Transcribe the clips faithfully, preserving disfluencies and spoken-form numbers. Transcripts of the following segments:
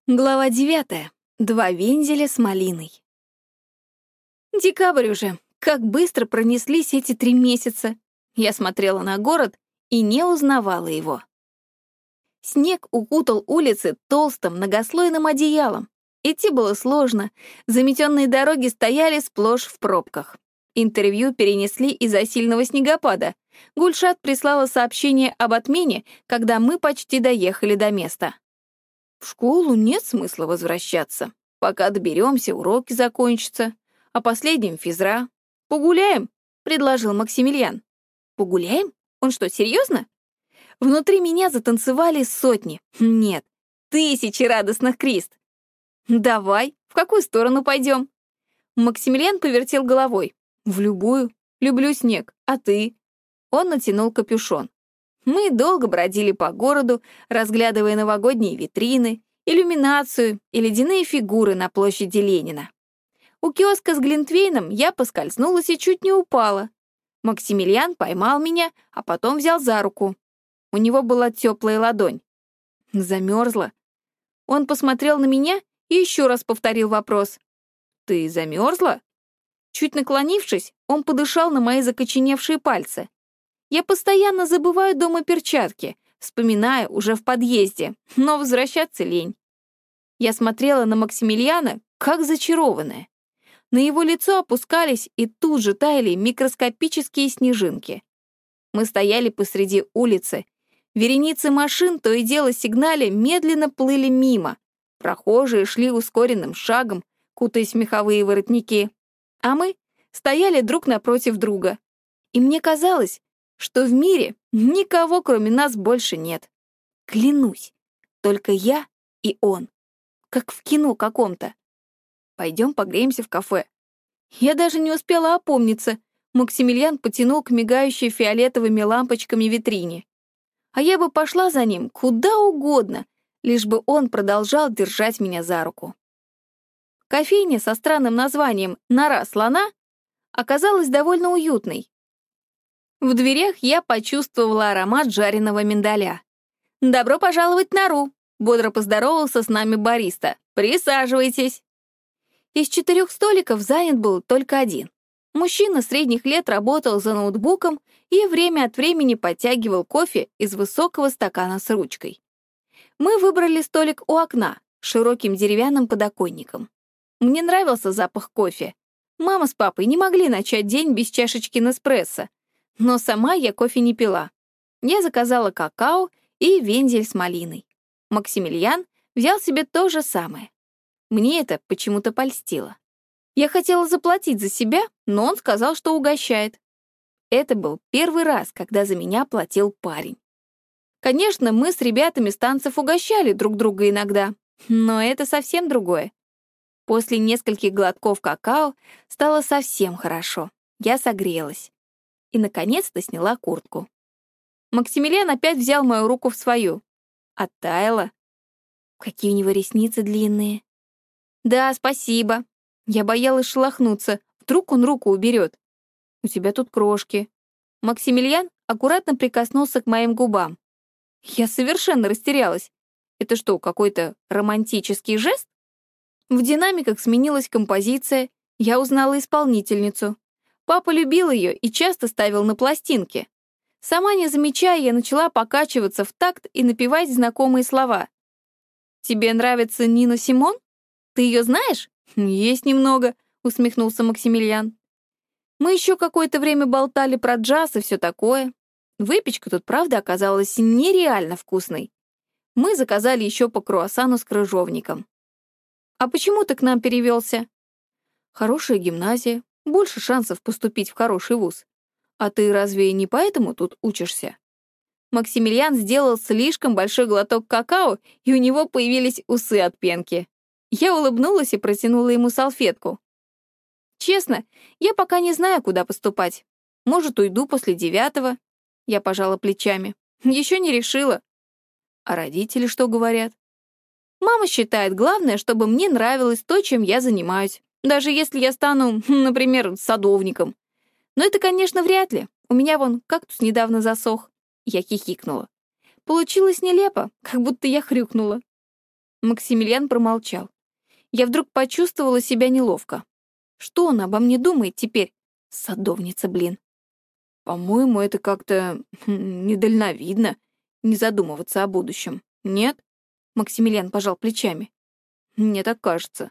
Глава девятая. Два вензеля с малиной. Декабрь уже. Как быстро пронеслись эти три месяца. Я смотрела на город и не узнавала его. Снег укутал улицы толстым многослойным одеялом. Идти было сложно. Заметенные дороги стояли сплошь в пробках. Интервью перенесли из-за сильного снегопада. Гульшат прислала сообщение об отмене, когда мы почти доехали до места. В школу нет смысла возвращаться. Пока доберемся, уроки закончатся. А последним физра. «Погуляем», — предложил Максимилиан. «Погуляем? Он что, серьезно?» Внутри меня затанцевали сотни, нет, тысячи радостных крист. «Давай, в какую сторону пойдем?» Максимилиан повертел головой. «В любую. Люблю снег. А ты?» Он натянул капюшон. Мы долго бродили по городу, разглядывая новогодние витрины, иллюминацию и ледяные фигуры на площади Ленина. У киоска с глинтвейном я поскользнулась и чуть не упала. Максимилиан поймал меня, а потом взял за руку. У него была теплая ладонь. Замерзла. Он посмотрел на меня и еще раз повторил вопрос. «Ты замерзла?» Чуть наклонившись, он подышал на мои закоченевшие пальцы. Я постоянно забываю дома перчатки, вспоминая уже в подъезде, но возвращаться лень. Я смотрела на Максимилиана, как зачарованная. На его лицо опускались и тут же таяли микроскопические снежинки. Мы стояли посреди улицы. Вереницы машин, то и дело сигналя, медленно плыли мимо. Прохожие шли ускоренным шагом, кутаясь в меховые воротники. А мы стояли друг напротив друга. И мне казалось, что в мире никого, кроме нас, больше нет. Клянусь, только я и он. Как в кино каком-то. Пойдем погреемся в кафе. Я даже не успела опомниться. Максимилиан потянул к мигающей фиолетовыми лампочками витрине. А я бы пошла за ним куда угодно, лишь бы он продолжал держать меня за руку. Кофейня со странным названием «Нора слона» оказалась довольно уютной. В дверях я почувствовала аромат жареного миндаля. «Добро пожаловать в нору!» — бодро поздоровался с нами бариста. «Присаживайтесь!» Из четырех столиков занят был только один. Мужчина средних лет работал за ноутбуком и время от времени подтягивал кофе из высокого стакана с ручкой. Мы выбрали столик у окна с широким деревянным подоконником. Мне нравился запах кофе. Мама с папой не могли начать день без чашечки неспрессо, но сама я кофе не пила. Я заказала какао и вензель с малиной. Максимилиан взял себе то же самое. Мне это почему-то польстило. Я хотела заплатить за себя, но он сказал, что угощает. Это был первый раз, когда за меня платил парень. Конечно, мы с ребятами с танцев угощали друг друга иногда, но это совсем другое. После нескольких глотков какао стало совсем хорошо. Я согрелась. И, наконец-то, сняла куртку. Максимилиан опять взял мою руку в свою. Оттаяла. Какие у него ресницы длинные. «Да, спасибо». Я боялась шелохнуться. Вдруг он руку уберет. «У тебя тут крошки». Максимилиан аккуратно прикоснулся к моим губам. Я совершенно растерялась. Это что, какой-то романтический жест? В динамиках сменилась композиция. Я узнала исполнительницу. Папа любил ее и часто ставил на пластинки. Сама не замечая, я начала покачиваться в такт и напевать знакомые слова. «Тебе нравится Нина Симон? Ты ее знаешь?» «Есть немного», — усмехнулся Максимилиан. Мы еще какое-то время болтали про джаз и все такое. Выпечка тут, правда, оказалась нереально вкусной. Мы заказали еще по круассану с крыжовником. «А почему ты к нам перевелся?» «Хорошая гимназия, больше шансов поступить в хороший вуз. А ты разве не поэтому тут учишься?» Максимилиан сделал слишком большой глоток какао, и у него появились усы от пенки. Я улыбнулась и протянула ему салфетку. «Честно, я пока не знаю, куда поступать. Может, уйду после девятого?» Я пожала плечами. «Еще не решила». «А родители что говорят?» «Мама считает, главное, чтобы мне нравилось то, чем я занимаюсь, даже если я стану, например, садовником. Но это, конечно, вряд ли. У меня вон кактус недавно засох». Я хихикнула. Получилось нелепо, как будто я хрюкнула. Максимилиан промолчал. Я вдруг почувствовала себя неловко. Что он обо мне думает теперь? Садовница, блин. По-моему, это как-то хм, недальновидно, не задумываться о будущем. Нет? Максимилиан пожал плечами. Мне так кажется.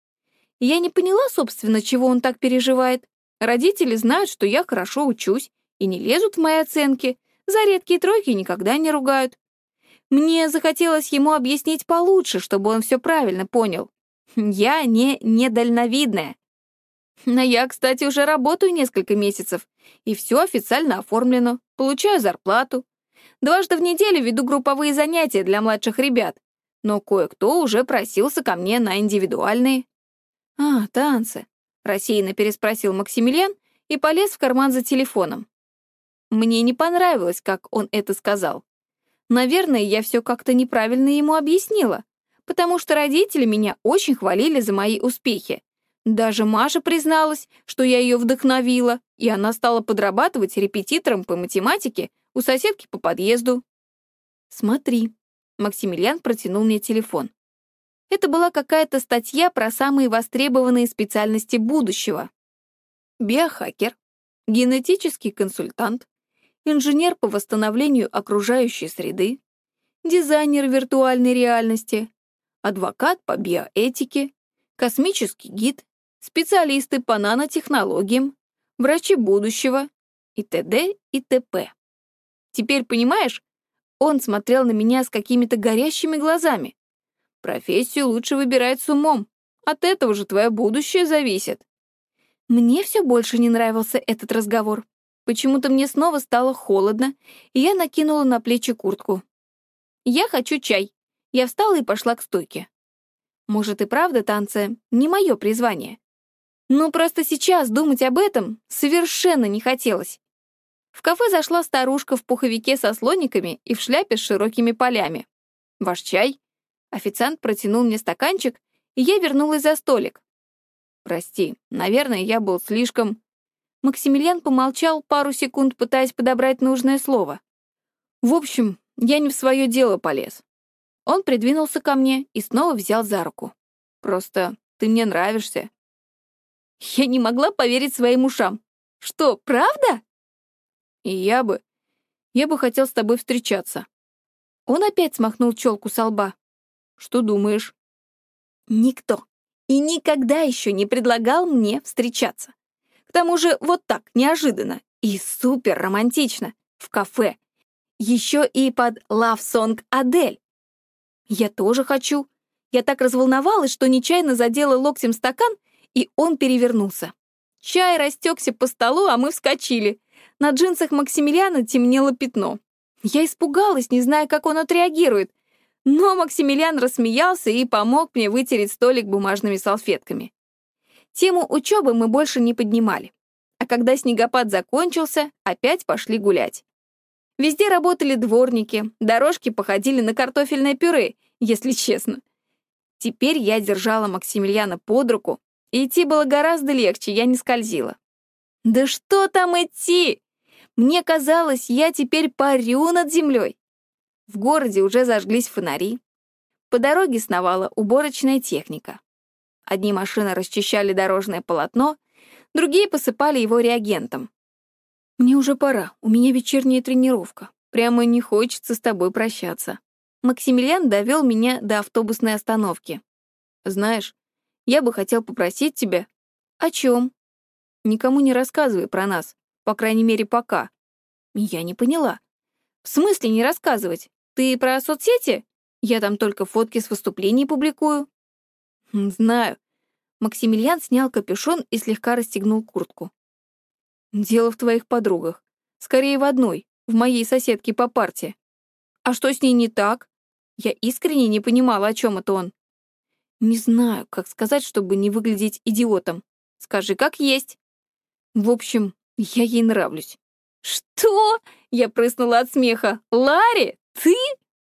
Я не поняла, собственно, чего он так переживает. Родители знают, что я хорошо учусь, и не лезут в мои оценки, за редкие тройки никогда не ругают. Мне захотелось ему объяснить получше, чтобы он все правильно понял. Я не недальновидная. Но я, кстати, уже работаю несколько месяцев, и все официально оформлено, получаю зарплату. Дважды в неделю веду групповые занятия для младших ребят, но кое-кто уже просился ко мне на индивидуальные. «А, танцы», — рассеянно переспросил Максимилиан и полез в карман за телефоном. Мне не понравилось, как он это сказал. Наверное, я все как-то неправильно ему объяснила, потому что родители меня очень хвалили за мои успехи. Даже Маша призналась, что я ее вдохновила, и она стала подрабатывать репетитором по математике у соседки по подъезду. «Смотри», — Максимилиан протянул мне телефон. Это была какая-то статья про самые востребованные специальности будущего. Биохакер, генетический консультант, инженер по восстановлению окружающей среды, дизайнер виртуальной реальности, адвокат по биоэтике, космический гид, специалисты по нанотехнологиям, врачи будущего и т.д. и т.п. Теперь понимаешь, он смотрел на меня с какими-то горящими глазами. Профессию лучше выбирать с умом, от этого же твое будущее зависит. Мне все больше не нравился этот разговор. Почему-то мне снова стало холодно, и я накинула на плечи куртку. «Я хочу чай». Я встала и пошла к стойке. Может, и правда танцы не мое призвание. Но просто сейчас думать об этом совершенно не хотелось. В кафе зашла старушка в пуховике со слониками и в шляпе с широкими полями. «Ваш чай?» Официант протянул мне стаканчик, и я вернулась за столик. «Прости, наверное, я был слишком...» Максимилиан помолчал пару секунд, пытаясь подобрать нужное слово. «В общем, я не в свое дело полез». Он придвинулся ко мне и снова взял за руку. «Просто ты мне нравишься». Я не могла поверить своим ушам. «Что, правда?» «И я бы... я бы хотел с тобой встречаться». Он опять смахнул челку со лба. «Что думаешь?» Никто и никогда еще не предлагал мне встречаться. К тому же вот так, неожиданно и супер романтично, в кафе. Еще и под Love Song Адель. Я тоже хочу. Я так разволновалась, что нечаянно задела локтем стакан, и он перевернулся. Чай растекся по столу, а мы вскочили. На джинсах Максимилиана темнело пятно. Я испугалась, не зная, как он отреагирует. Но Максимилиан рассмеялся и помог мне вытереть столик бумажными салфетками. Тему учебы мы больше не поднимали. А когда снегопад закончился, опять пошли гулять. Везде работали дворники, дорожки походили на картофельное пюре, если честно. Теперь я держала Максимилиана под руку, и идти было гораздо легче, я не скользила. Да что там идти? Мне казалось, я теперь парю над землей. В городе уже зажглись фонари. По дороге сновала уборочная техника. Одни машины расчищали дорожное полотно, другие посыпали его реагентом. «Мне уже пора, у меня вечерняя тренировка. Прямо не хочется с тобой прощаться». Максимилиан довел меня до автобусной остановки. «Знаешь, я бы хотел попросить тебя...» «О чем?» «Никому не рассказывай про нас, по крайней мере, пока». Я не поняла. «В смысле не рассказывать? Ты про соцсети? Я там только фотки с выступлений публикую». «Знаю». Максимилиан снял капюшон и слегка расстегнул куртку. «Дело в твоих подругах. Скорее в одной, в моей соседке по парте». «А что с ней не так?» Я искренне не понимала, о чем это он. «Не знаю, как сказать, чтобы не выглядеть идиотом. Скажи, как есть». «В общем, я ей нравлюсь». «Что?» — я прыснула от смеха. «Ларри, ты?»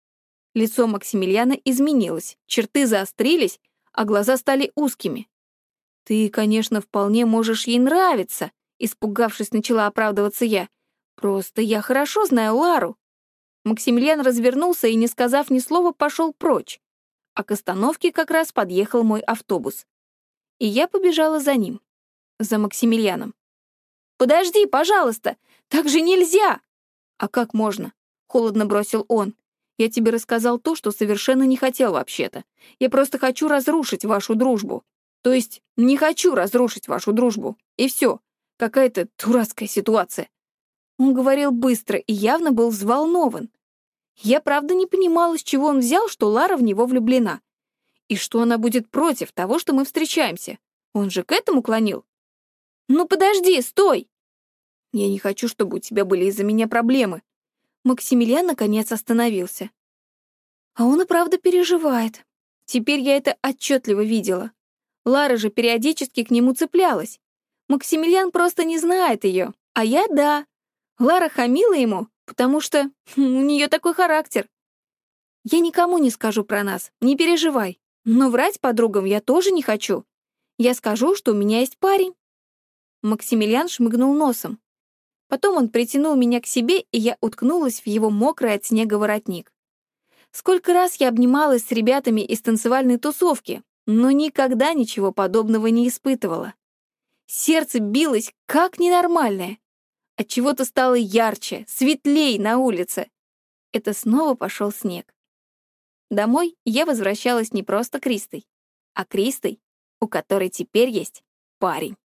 Лицо Максимилиана изменилось, черты заострились, а глаза стали узкими. «Ты, конечно, вполне можешь ей нравиться», — испугавшись, начала оправдываться я. «Просто я хорошо знаю Лару». Максимилиан развернулся и, не сказав ни слова, пошел прочь. а к остановке как раз подъехал мой автобус. И я побежала за ним, за Максимилианом. «Подожди, пожалуйста, так же нельзя!» «А как можно?» — холодно бросил он. «Я тебе рассказал то, что совершенно не хотел вообще-то. Я просто хочу разрушить вашу дружбу. То есть не хочу разрушить вашу дружбу. И все. Какая-то дурацкая ситуация». Он говорил быстро и явно был взволнован. Я правда не понимала, с чего он взял, что Лара в него влюблена. И что она будет против того, что мы встречаемся. Он же к этому клонил. «Ну подожди, стой!» «Я не хочу, чтобы у тебя были из-за меня проблемы». Максимилиан наконец остановился. А он и правда переживает. Теперь я это отчетливо видела. Лара же периодически к нему цеплялась. Максимилиан просто не знает ее, а я — да. Лара хамила ему, потому что у нее такой характер. Я никому не скажу про нас, не переживай. Но врать подругам я тоже не хочу. Я скажу, что у меня есть парень. Максимилиан шмыгнул носом. Потом он притянул меня к себе, и я уткнулась в его мокрый от снега воротник. Сколько раз я обнималась с ребятами из танцевальной тусовки, но никогда ничего подобного не испытывала. Сердце билось как ненормальное. Отчего-то стало ярче, светлей на улице. Это снова пошел снег. Домой я возвращалась не просто Кристой, а Кристой, у которой теперь есть парень.